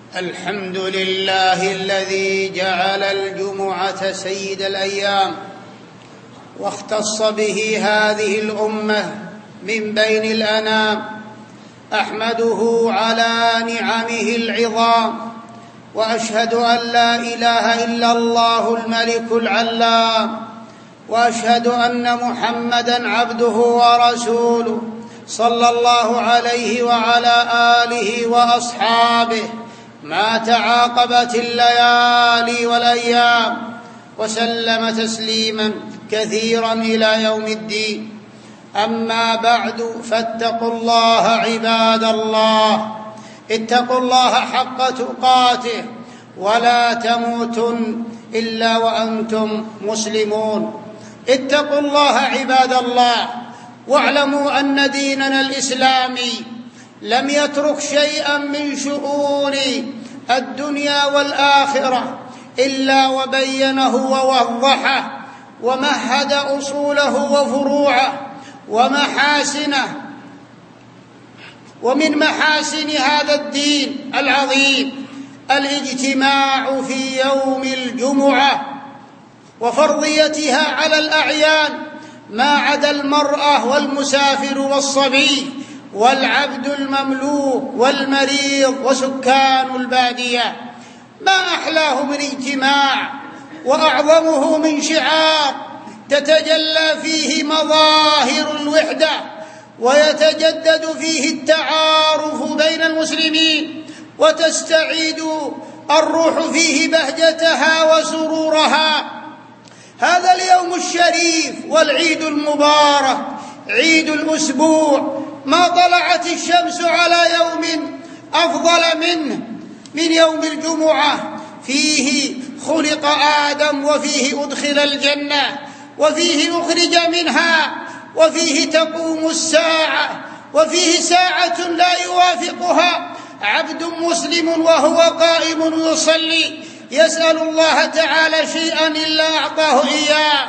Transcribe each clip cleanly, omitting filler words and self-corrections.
الحمد لله الذي جعل الجمعة سيد الأيام واختص به هذه الأمة من بين الأنام. أحمده على نعمه العظام، وأشهد أن لا إله إلا الله الملك العلام، وأشهد أن محمدًا عبده ورسوله صلى الله عليه وعلى آله وأصحابه ما تعاقبت الليالي والأيام، وسلم تسليماً كثيراً إلى يوم الدين. أما بعد، فاتقوا الله عباد الله، اتقوا الله حق تقاته، ولا تموتن إلا وأنتم مسلمون. اتقوا الله عباد الله، واعلموا أن ديننا الإسلامي لم يترك شيئا من شؤون الدنيا والآخرة إلا وبينه ووضحه ومهد أصوله وفروعه ومحاسنه. ومن محاسن هذا الدين العظيم الاجتماع في يوم الجمعة وفرضيتها على الأعيان ما عدا المرأة والمسافر والصبي والعبد المملوك والمريض وسكان البادية. ما أحلاه من اجتماع وأعظمه من شعار تتجلى فيه مظاهر الوحدة ويتجدد فيه التعارف بين المسلمين وتستعيد الروح فيه بهجتها وسرورها. هذا اليوم الشريف والعيد المبارك، عيد الأسبوع، ما طلعت الشمس على يوم أفضل منه من يوم الجمعة. فيه خلق آدم، وفيه أدخل الجنة، وفيه أخرج منها، وفيه تقوم الساعة، وفيه ساعة لا يوافقها عبد مسلم وهو قائم يصلي يسأل الله تعالى شيئا إلا أعطاه إياه.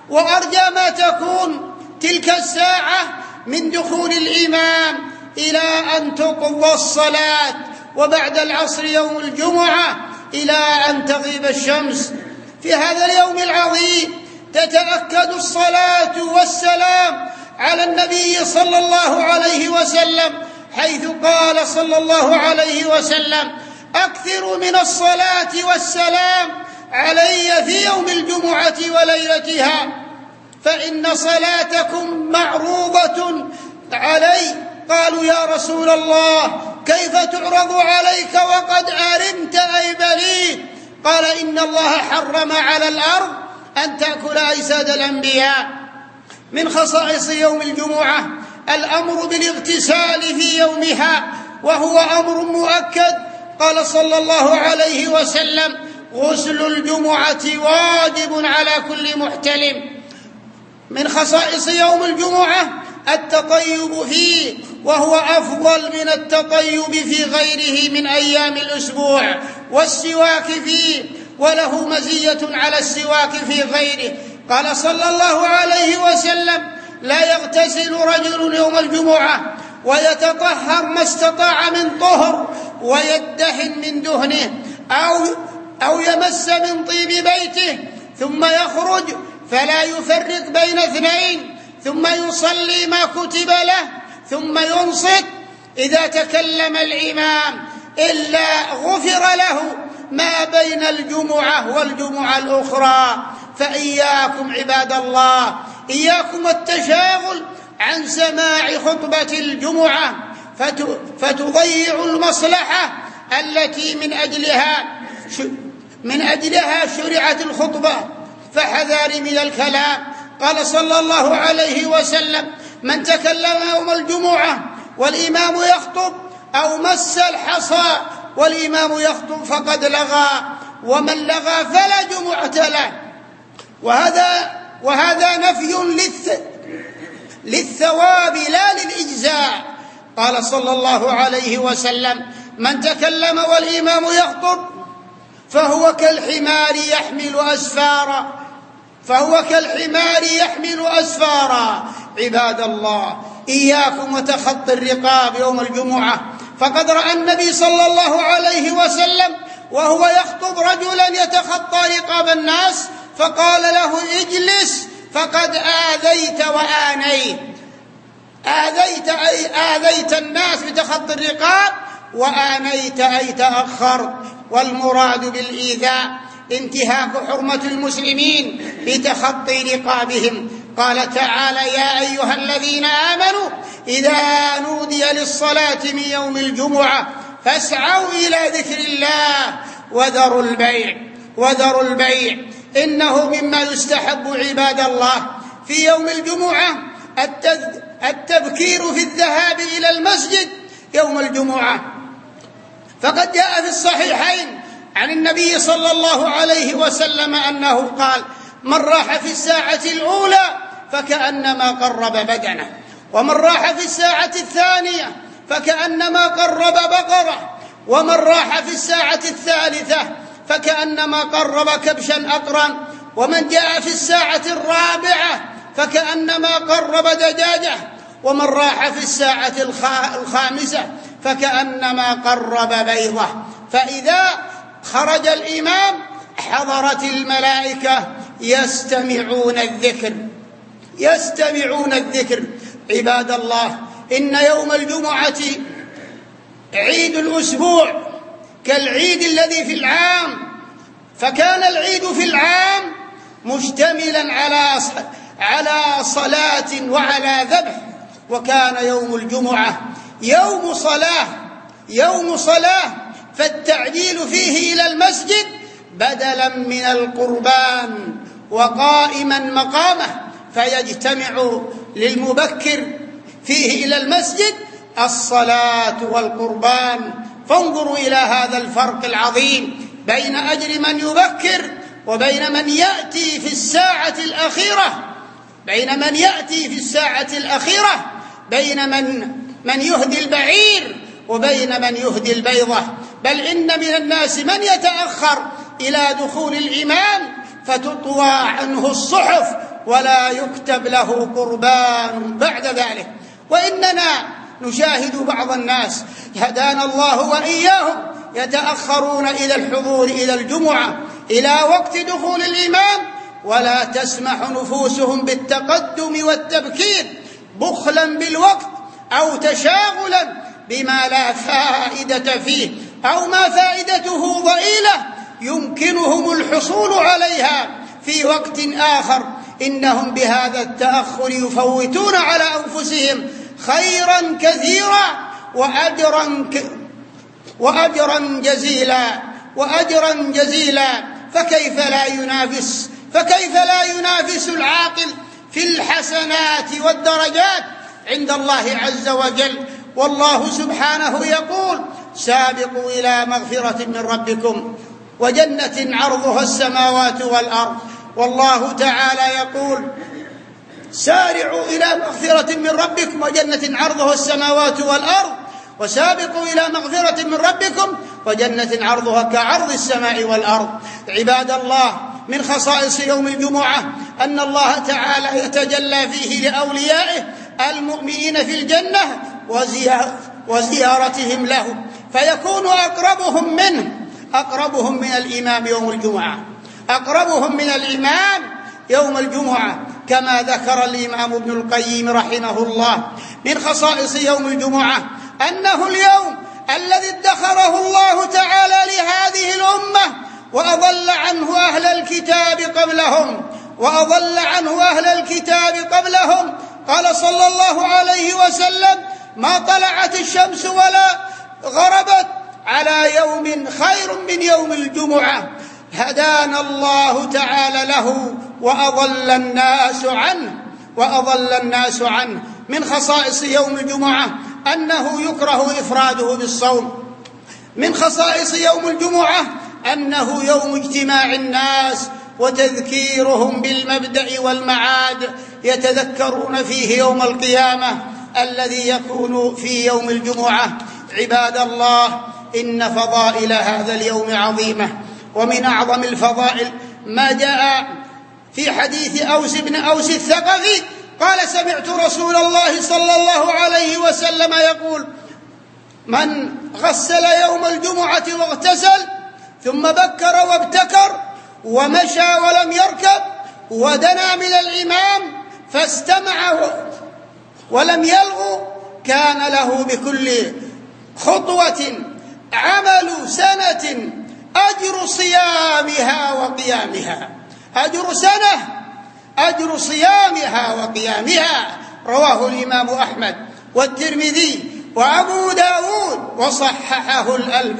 وأرجى ما تكون تلك الساعة من دخول الإمام إلى أن تقضى الصلاة، وبعد العصر يوم الجمعة إلى أن تغيب الشمس. في هذا اليوم العظيم تتأكد الصلاة والسلام على النبي صلى الله عليه وسلم، حيث قال صلى الله عليه وسلم: أكثروا من الصلاة والسلام علي في يوم الجمعة وليلتها، فإن صلاتكم معروضة علي. قالوا: يا رسول الله، كيف تعرض عليك وقد أرمت أي بليد؟ قال: إن الله حرم على الأرض أن تأكل أجساد الأنبياء. من خصائص يوم الجمعة الأمر بالاغتسال في يومها، وهو أمر مؤكد. قال صلى الله عليه وسلم: غسل الجمعة واجب على كل محتلم. من خصائص يوم الجمعة التطيب فيه، وهو أفضل من التطيب في غيره من أيام الأسبوع، والسواك فيه، وله مزية على السواك في غيره. قال صلى الله عليه وسلم: لا يغتسل رجل يوم الجمعة ويتطهر ما استطاع من طهر ويدهن من دهنه أو يمس من طيب بيته، ثم يخرج فلا يفرق بين اثنين، ثم يصلي ما كتب له، ثم ينصت إذا تكلم الإمام، إلا غفر له ما بين الجمعة والجمعة الأخرى. فإياكم عباد الله، إياكم التشاغل عن سماع خطبة الجمعة فتضيع المصلحة التي من أجلها شرعت الخطبة. فحذار من الكلام. قال صلى الله عليه وسلم: من تكلم يوم الجمعة والإمام يخطب أو مس الحصى والإمام يخطب فقد لغى، ومن لغى فلا جمعة له. وهذا نفي للثواب لا للإجزاء. قال صلى الله عليه وسلم: من تكلم والإمام يخطب فهو كالحمار يحمل أسفارا. عباد الله، إياكم وتخطي الرقاب يوم الجمعة، فقد رأى النبي صلى الله عليه وسلم وهو يخطب رجلا يتخطى رقاب الناس فقال له: اجلس فقد آذيت وآنيت. آذيت الناس بتخطي الرقاب، وآنيت أي تأخرت. والمراد بالإيذاء انتهاك حرمة المسلمين بتخطي رقابهم. قال تعالى: يا أيها الذين آمنوا إذا نودي للصلاة من يوم الجمعة فاسعوا إلى ذكر الله وذروا البيع إنه مما يستحب عباد الله في يوم الجمعة التبكير في الذهاب إلى المسجد يوم الجمعة. فقد جاء في الصحيحين عن النبي صلى الله عليه وسلم أنه قال: من راح في الساعة الأولى فكأنما قرب بدنه، ومن راح في الساعة الثانية فكأنما قرب بقرة، ومن راح في الساعة الثالثة فكأنما قرب كبشا أقرا، ومن جاء في الساعة الرابعة فكأنما قرب دجاجة، ومن راح في الساعة الخامسة فكأنما قرب بيضة. فإذا خرج الإمام حضرت الملائكة يستمعون الذكر. عباد الله، إن يوم الجمعة عيد الأسبوع كالعيد الذي في العام، فكان العيد في العام مشتملا على صلاة وعلى ذبح، وكان يوم الجمعة يوم صلاة فالتعجيل فيه إلى المسجد بدلا من القربان وقائما مقامه، فيجتمع للمبكر فيه إلى المسجد الصلاة والقربان. فانظروا إلى هذا الفرق العظيم بين أجر من يبكر وبين من يأتي في الساعة الأخيرة، بين من يهدي البعير وبين من يهدي البيضة. بل إن من الناس من يتأخر إلى دخول الإمام فتطوى عنه الصحف ولا يكتب له قربان بعد ذلك. وإننا نشاهد بعض الناس هدانا الله وإياهم يتأخرون إلى الحضور إلى الجمعة إلى وقت دخول الإمام، ولا تسمح نفوسهم بالتقدم والتبكير بخلا بالوقت أو تشاغلا بما لا فائدة فيه أو ما فائدته ضئيلة يمكنهم الحصول عليها في وقت آخر. إنهم بهذا التأخر يفوتون على أنفسهم خيرا كثيرا وأجرا جزيلا. فكيف لا ينافس العاقل في الحسنات والدرجات عند الله عز وجل. والله سبحانه يقول: سابقوا إلى مغفرة من ربكم وجنة عرضها السماوات والأرض. والله تعالى يقول: سارعوا إلى مغفرة من ربكم وجنة عرضها السماوات والأرض، وسابقوا إلى مغفرة من ربكم وجنة عرضها كعرض السماء والأرض. عباد الله، من خصائص يوم الجمعة أن الله تعالى يتجلى فيه لأوليائه المؤمنين في الجنة وزيارتهم له، فيكون أقربهم من الإمام يوم الجمعة كما ذكر الإمام ابن القيم رحمه الله. من خصائص يوم الجمعة أنه اليوم الذي ادخره الله تعالى لهذه الأمة وأضل عنه أهل الكتاب قبلهم. قال صلى الله عليه وسلم: ما طلعت الشمس ولا غربت على يوم خير من يوم الجمعة هدانا الله تعالى له وأضل الناس عنه. من خصائص يوم الجمعة أنه يكره إفراده بالصوم. من خصائص يوم الجمعة أنه يوم اجتماع الناس وتذكيرهم بالمبدأ والمعاد، يتذكرون فيه يوم القيامة الذي يكون في يوم الجمعة. عباد الله، إن فضائل هذا اليوم عظيمة، ومن أعظم الفضائل ما جاء في حديث أوس بن أوس الثقفي قال: سمعت رسول الله صلى الله عليه وسلم يقول: من غسل يوم الجمعة واغتسل ثم بكر وابتكر ومشى ولم يركب ودنا من الإمام فاستمع ولم يلغ كان له بكل خطوة عمل سنة أجر صيامها وقيامها، أجر سنة، أجر صيامها وقيامها. رواه الإمام أحمد والترمذي وأبو داود وصححه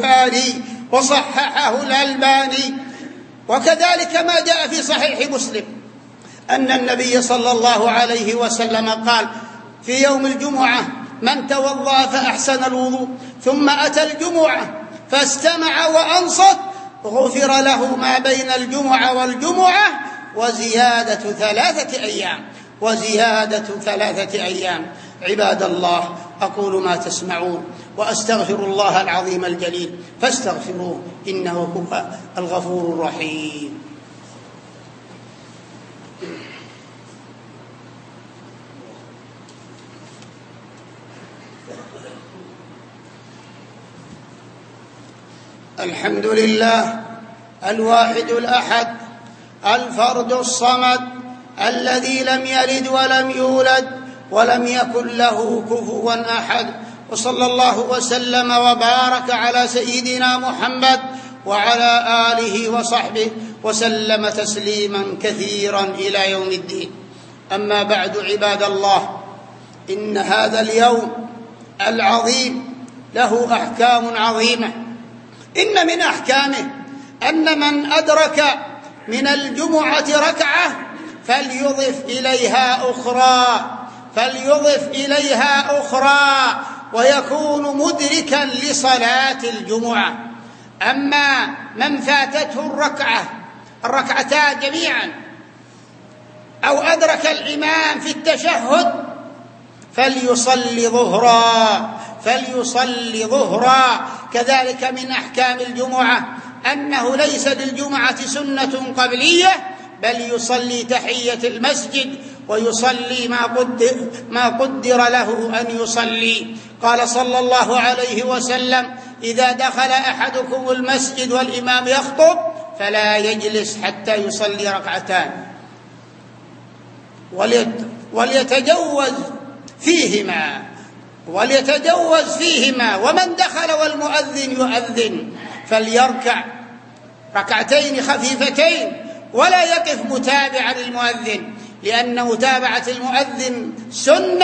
الألباني. وكذلك ما جاء في صحيح مسلم أن النبي صلى الله عليه وسلم قال في يوم الجمعة: من توضأ فأحسن الوضوء ثم أتى الجمعة فاستمع وأنصت غفر له ما بين الجمعة والجمعة وزيادة 3 أيام. عباد الله، أقول ما تسمعون وأستغفر الله العظيم الجليل فاستغفروه إنه هو الغفور الرحيم. الحمد لله الواحد الأحد الفرد الصمد الذي لم يلد ولم يولد ولم يكن له كفوا أحد، وصلى الله وسلم وبارك على سيدنا محمد وعلى آله وصحبه وسلم تسليما كثيرا إلى يوم الدين. أما بعد، عباد الله، إن هذا اليوم العظيم له أحكام عظيمة. إن من أحكامه أن من أدرك من الجمعة ركعة فليضف إليها أخرى ويكون مدركا لصلاة الجمعة. أما من فاتته الركعتان جميعا أو أدرك الإمام في التشهد فليصلي ظهرا. كذلك من أحكام الجمعة أنه ليس للجمعة سنة قبلية، بل يصلي تحية المسجد ويصلي ما قدر له أن يصلي. قال صلى الله عليه وسلم: إذا دخل أحدكم المسجد والإمام يخطب فلا يجلس حتى يصلي ركعتان وليتجوز فيهما، ومن دخل والمؤذن يؤذن فليركع ركعتين خفيفتين ولا يقف متابعا للمؤذن، لأن متابعة المؤذن سنة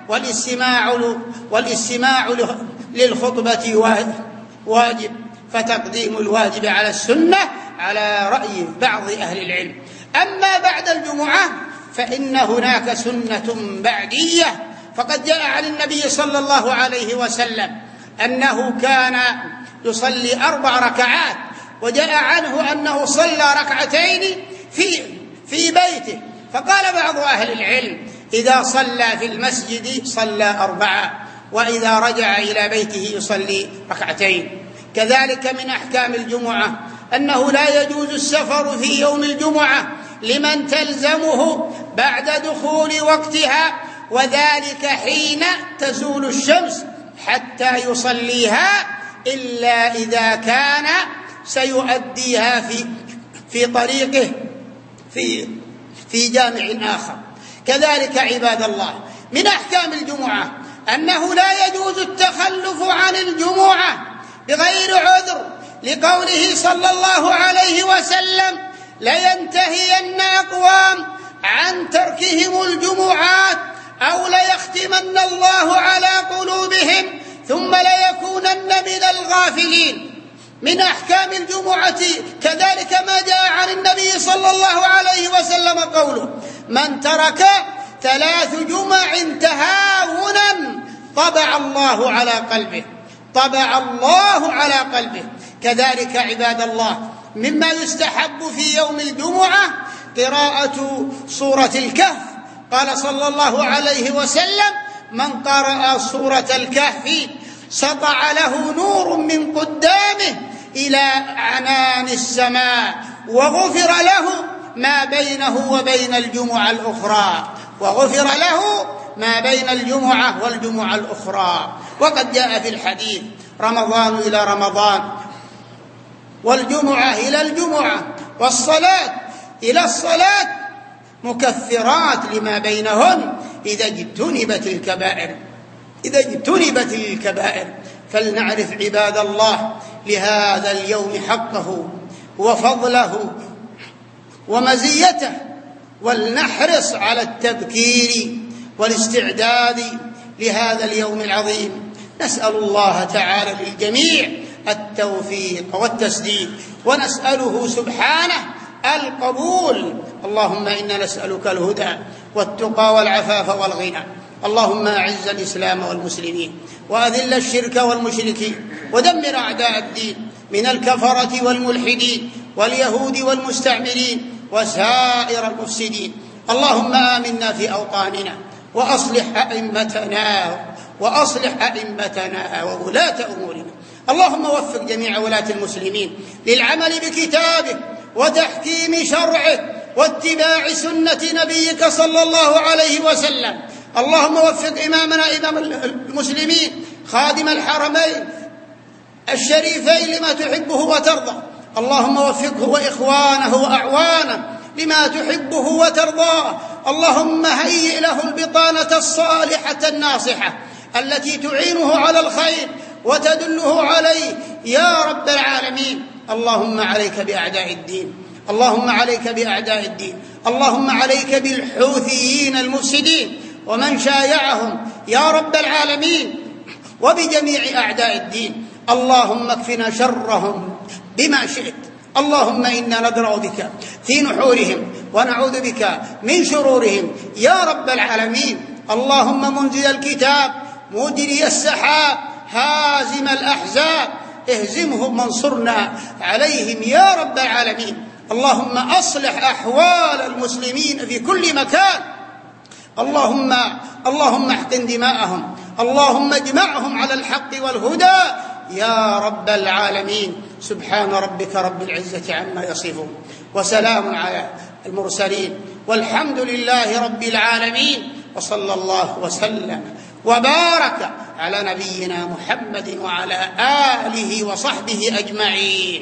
والاستماع للخطبة واجب، فتقديم الواجب على السنة على رأي بعض أهل العلم. أما بعد الجمعة فإن هناك سنة بعدية، فقد جاء عن النبي صلى الله عليه وسلم أنه كان يصلي 4 ركعات، وجاء عنه أنه صلى ركعتين في بيته، فقال بعض أهل العلم: إذا صلى في المسجد صلى 4، وإذا رجع إلى بيته يصلي ركعتين. كذلك من أحكام الجمعة أنه لا يجوز السفر في يوم الجمعة لمن تلزمه بعد دخول وقتها، وذلك حين تزول الشمس حتى يصليها، إلا إذا كان سيؤديها في طريقه في جامع آخر. كذلك عباد الله، من أحكام الجمعة أنه لا يجوز التخلف عن الجمعة بغير عذر، لقوله صلى الله عليه وسلم: لينتهين أقوام عن تركهم الجمعات أو ليختمن الله على قلوبهم ثم ليكونن من الغافلين. من أحكام الجمعة كذلك ما جاء عن النبي صلى الله عليه وسلم قوله: من ترك 3 جمع تهاونا طبع الله على قلبه. كذلك عباد الله، مما يستحب في يوم الجمعة قراءة سورة الكهف. قال صلى الله عليه وسلم: من قرأ سورة الكهف سطع له نور من قدامه إلى عنان السماء، وغفر له ما بينه وبين الجمعة والجمعة الأخرى. وقد جاء في الحديث: رمضان إلى رمضان، والجمعة إلى الجمعة، والصلاة إلى الصلاة مكفرات لما بينهن إذا اجتنبت الكبائر. فلنعرف عباد الله لهذا اليوم حقه وفضله ومزيته، ولنحرص على التبكير والاستعداد لهذا اليوم العظيم. نسأل الله تعالى للجميع التوفيق والتسديد، ونسأله سبحانه القبول. اللهم إنا نسألك الهدى والتقى والعفاف والغنى. اللهم أعز الإسلام والمسلمين، وأذل الشرك والمشركين، ودمر أعداء الدين من الكفرة والملحدين واليهود والمستعمرين وسائر المفسدين. اللهم آمنا في أوطاننا، وأصلح أئمتنا وولاة أمورنا. اللهم وفق جميع ولاة المسلمين للعمل بكتابك وتحكيم شرعه واتباع سنة نبيك صلى الله عليه وسلم. اللهم وفق إمامنا إمام المسلمين خادم الحرمين الشريفين لما تحبه وترضى. اللهم وفقه وإخوانه وأعوانه لما تحبه وترضاه. اللهم هيئ له البطانة الصالحة الناصحة التي تعينه على الخير وتدله عليه يا رب العالمين. اللهم عليك بأعداء الدين، اللهم عليك بالحوثيين المفسدين ومن شايعهم يا رب العالمين، وبجميع أعداء الدين. اللهم اكفنا شرهم بما شئت. اللهم إنا ندرأ بك في نحورهم ونعوذ بك من شرورهم يا رب العالمين. اللهم منزل الكتاب، مجري السحاب، هازم الأحزاب، اهزمهم وانصرنا عليهم يا رب العالمين. اللهم أصلح أحوال المسلمين في كل مكان. اللهم احقن دماءهم، اللهم اجمعهم على الحق والهدى يا رب العالمين. سبحان ربك رب العزة عما يصفون، وسلام على المرسلين، والحمد لله رب العالمين. وصلى الله وسلم وبارك على نبينا محمد وعلى آله وصحبه أجمعين.